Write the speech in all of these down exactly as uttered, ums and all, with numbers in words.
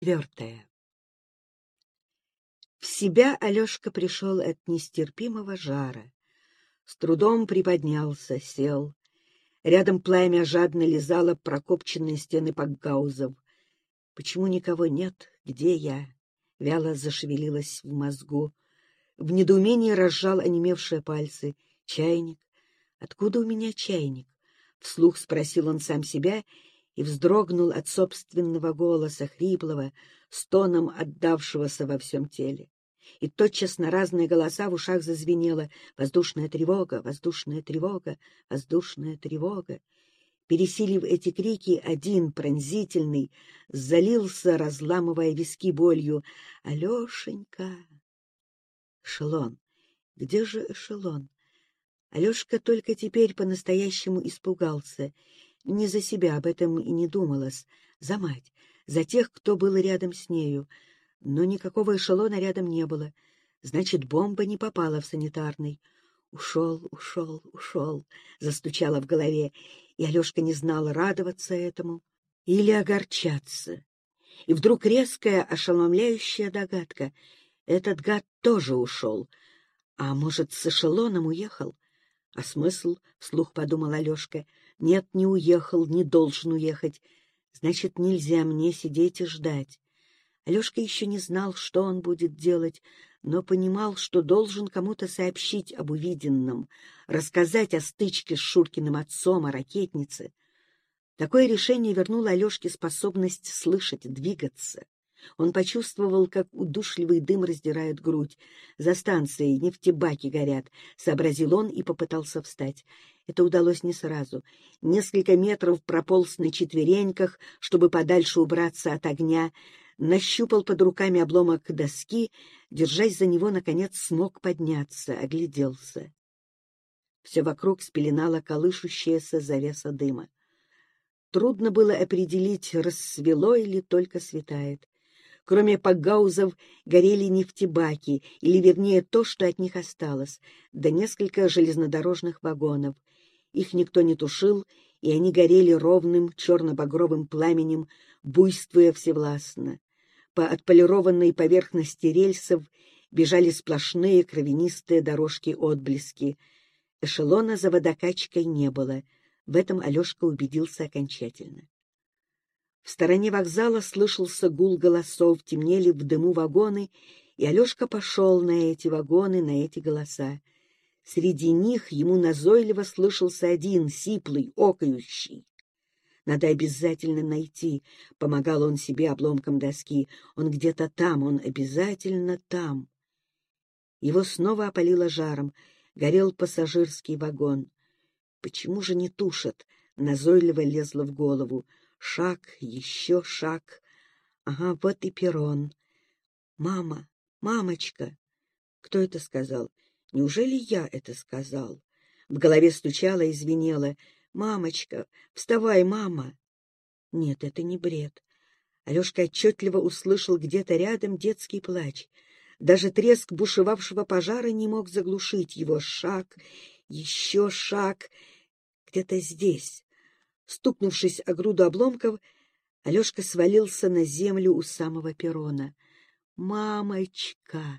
Четвертое. В себя Алешка пришел от нестерпимого жара. С трудом приподнялся, сел. Рядом пламя жадно лизало прокопченные стены пакгаузов. Почему никого нет? Где я? Вяло зашевелилась в мозгу. В недоумении разжал онемевшие пальцы. Чайник? Откуда у меня чайник? Вслух спросил он сам себя и вздрогнул от собственного голоса, хриплого, стоном отдавшегося во всем теле. И тотчас на разные голоса в ушах зазвенело: «Воздушная тревога! Воздушная тревога! Воздушная тревога!» Пересилив эти крики, один, пронзительный, залился, разламывая виски болью. «Алешенька!» Эшелон. Где же эшелон? Алешка только теперь по-настоящему испугался. Не за себя, об этом и не думалось. За мать, за тех, кто был рядом с нею. Но никакого эшелона рядом не было. Значит, бомба не попала в санитарный. «Ушел, ушел, ушел», — застучало в голове, и Алешка не знал, радоваться этому или огорчаться. И вдруг резкая, ошеломляющая догадка: этот гад тоже ушел. А может, с эшелоном уехал? А смысл, — вслух подумал Алешка, — нет, не уехал, не должен уехать. Значит, нельзя мне сидеть и ждать. Алешка еще не знал, что он будет делать, но понимал, что должен кому-то сообщить об увиденном, рассказать о стычке с Шуркиным отцом, о ракетнице. Такое решение вернуло Алешке способность слышать, двигаться. Он почувствовал, как удушливый дым раздирает грудь. «За станцией нефтебаки горят», — сообразил он и попытался встать. Это удалось не сразу. Несколько метров прополз на четвереньках, чтобы подальше убраться от огня, нащупал под руками обломок доски, держась за него, наконец смог подняться, огляделся. Все вокруг спеленала колышущаяся завеса дыма. Трудно было определить, рассвело или только светает. Кроме пакгаузов горели нефтебаки, или, вернее, то, что от них осталось, да несколько железнодорожных вагонов. Их никто не тушил, и они горели ровным черно-багровым пламенем, буйствуя всевластно. По отполированной поверхности рельсов бежали сплошные кровянистые дорожки-отблески. Эшелона за водокачкой не было. В этом Алешка убедился окончательно. В стороне вокзала слышался гул голосов, темнели в дыму вагоны, и Алешка пошел на эти вагоны, на эти голоса. Среди них ему назойливо слышался один, сиплый, окающий. «Надо обязательно найти», — помогал он себе обломком доски. «Он где-то там, он обязательно там». Его снова опалило жаром. Горел пассажирский вагон. «Почему же не тушат?» — назойливо лезло в голову. Шаг, еще шаг. Ага, вот и перрон. «Мама! Мамочка!» Кто это сказал? Неужели я это сказал? В голове стучало и звенело. «Мамочка! Вставай, мама!» Нет, это не бред. Алешка отчетливо услышал где-то рядом детский плач. Даже треск бушевавшего пожара не мог заглушить его. Шаг, еще шаг. Где-то здесь. Стукнувшись о груду обломков, Алешка свалился на землю у самого перрона. «Мамочка!»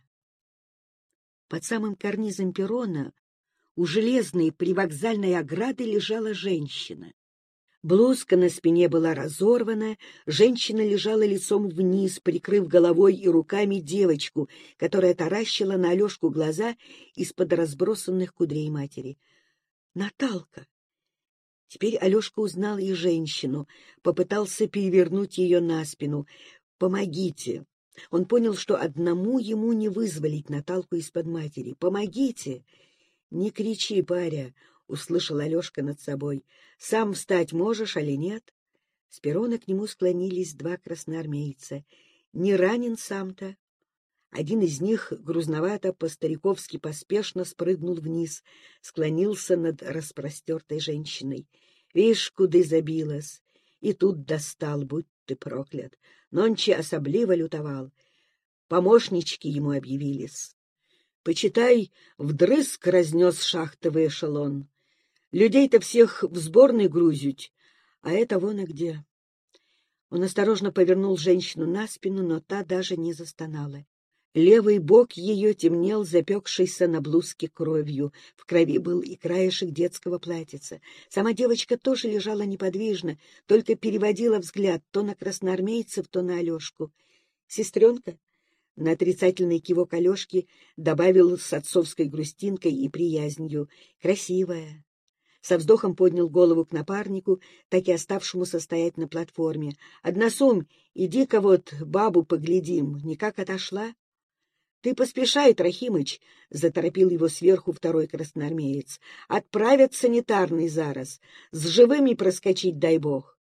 Под самым карнизом перрона у железной привокзальной ограды лежала женщина. Блузка на спине была разорвана, женщина лежала лицом вниз, прикрыв головой и руками девочку, которая таращила на Алешку глаза из-под разбросанных кудрей матери. «Наталка!» Теперь Алешка узнал и женщину, попытался перевернуть ее на спину. «Помогите!» Он понял, что одному ему не вызволить Наталку из-под матери. «Помогите!» «Не кричи, паря!» — услышал Алешка над собой. «Сам встать можешь, али нет?» С перрона к нему склонились два красноармейца. «Не ранен сам-то?» Один из них грузновато, по-стариковски поспешно спрыгнул вниз, склонился над распростертой женщиной. «Вишь, куды забилась! И тут достал, будь ты проклят! Нонче особливо лютовал. Помощнички ему объявились. Почитай, вдрызг разнес шахтовый эшелон. Людей-то всех в сборной грузють, а это вон и где». Он осторожно повернул женщину на спину, но та даже не застонала. Левый бок ее темнел запекшейся на блузке кровью. В крови был и краешек детского платьица. Сама девочка тоже лежала неподвижно, только переводила взгляд то на красноармейцев, то на Алешку. «Сестренка?» На отрицательный кивок Алешки добавил с отцовской грустинкой и приязнью: «Красивая». Со вздохом поднял голову к напарнику, так и оставшемуся стоять на платформе. «Односум, иди-ка вот бабу поглядим. Никак отошла?» «Ты поспешай, Трохимыч!» — заторопил его сверху второй красноармеец. «Отправят санитарный зараз. С живыми проскочить, дай бог!»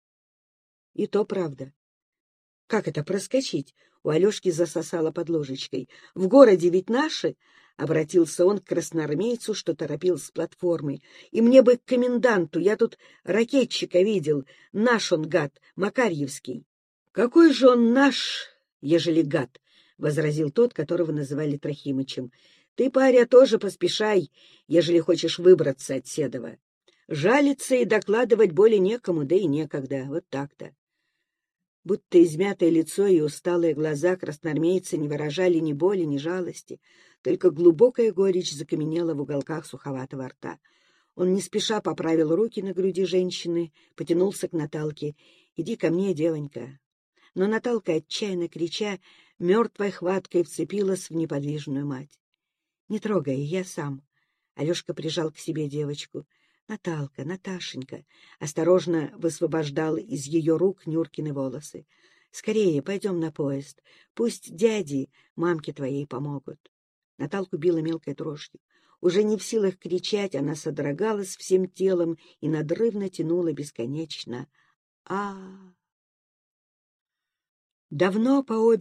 И то правда. «Как это проскочить?» — у Алешки засосало под ложечкой. «В городе ведь наши!» — обратился он к красноармейцу, что торопил с платформы. «И мне бы к коменданту, я тут ракетчика видел. Наш он, гад, Макарьевский». «Какой же он наш, ежели гад?» — возразил тот, которого называли Трохимычем. — Ты, паря, тоже поспешай, ежели хочешь выбраться от Седова. Жалиться и докладывать более некому, да и некогда. Вот так-то. Будто измятое лицо и усталые глаза красноармейца не выражали ни боли, ни жалости, только глубокая горечь закаменела в уголках суховатого рта. Он не спеша поправил руки на груди женщины, потянулся к Наталке. — Иди ко мне, девонька. Но Наталка, отчаянно крича, мертвой хваткой вцепилась в неподвижную мать. — Не трогай, я сам. Алешка прижал к себе девочку. — Наталка, Наташенька, осторожно высвобождал из ее рук Нюркины волосы. — Скорее, пойдем на поезд. Пусть дяди, мамке твоей помогут. Наталку била мелкой дрожью. Уже не в силах кричать, она содрогалась всем телом и надрывно тянула бесконечно. А Давно по обе